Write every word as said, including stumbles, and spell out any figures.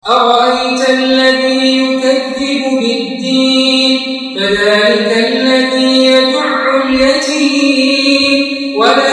أرأيت الذي يكذب بالدين فذلك الذي يدع اليتيم ولا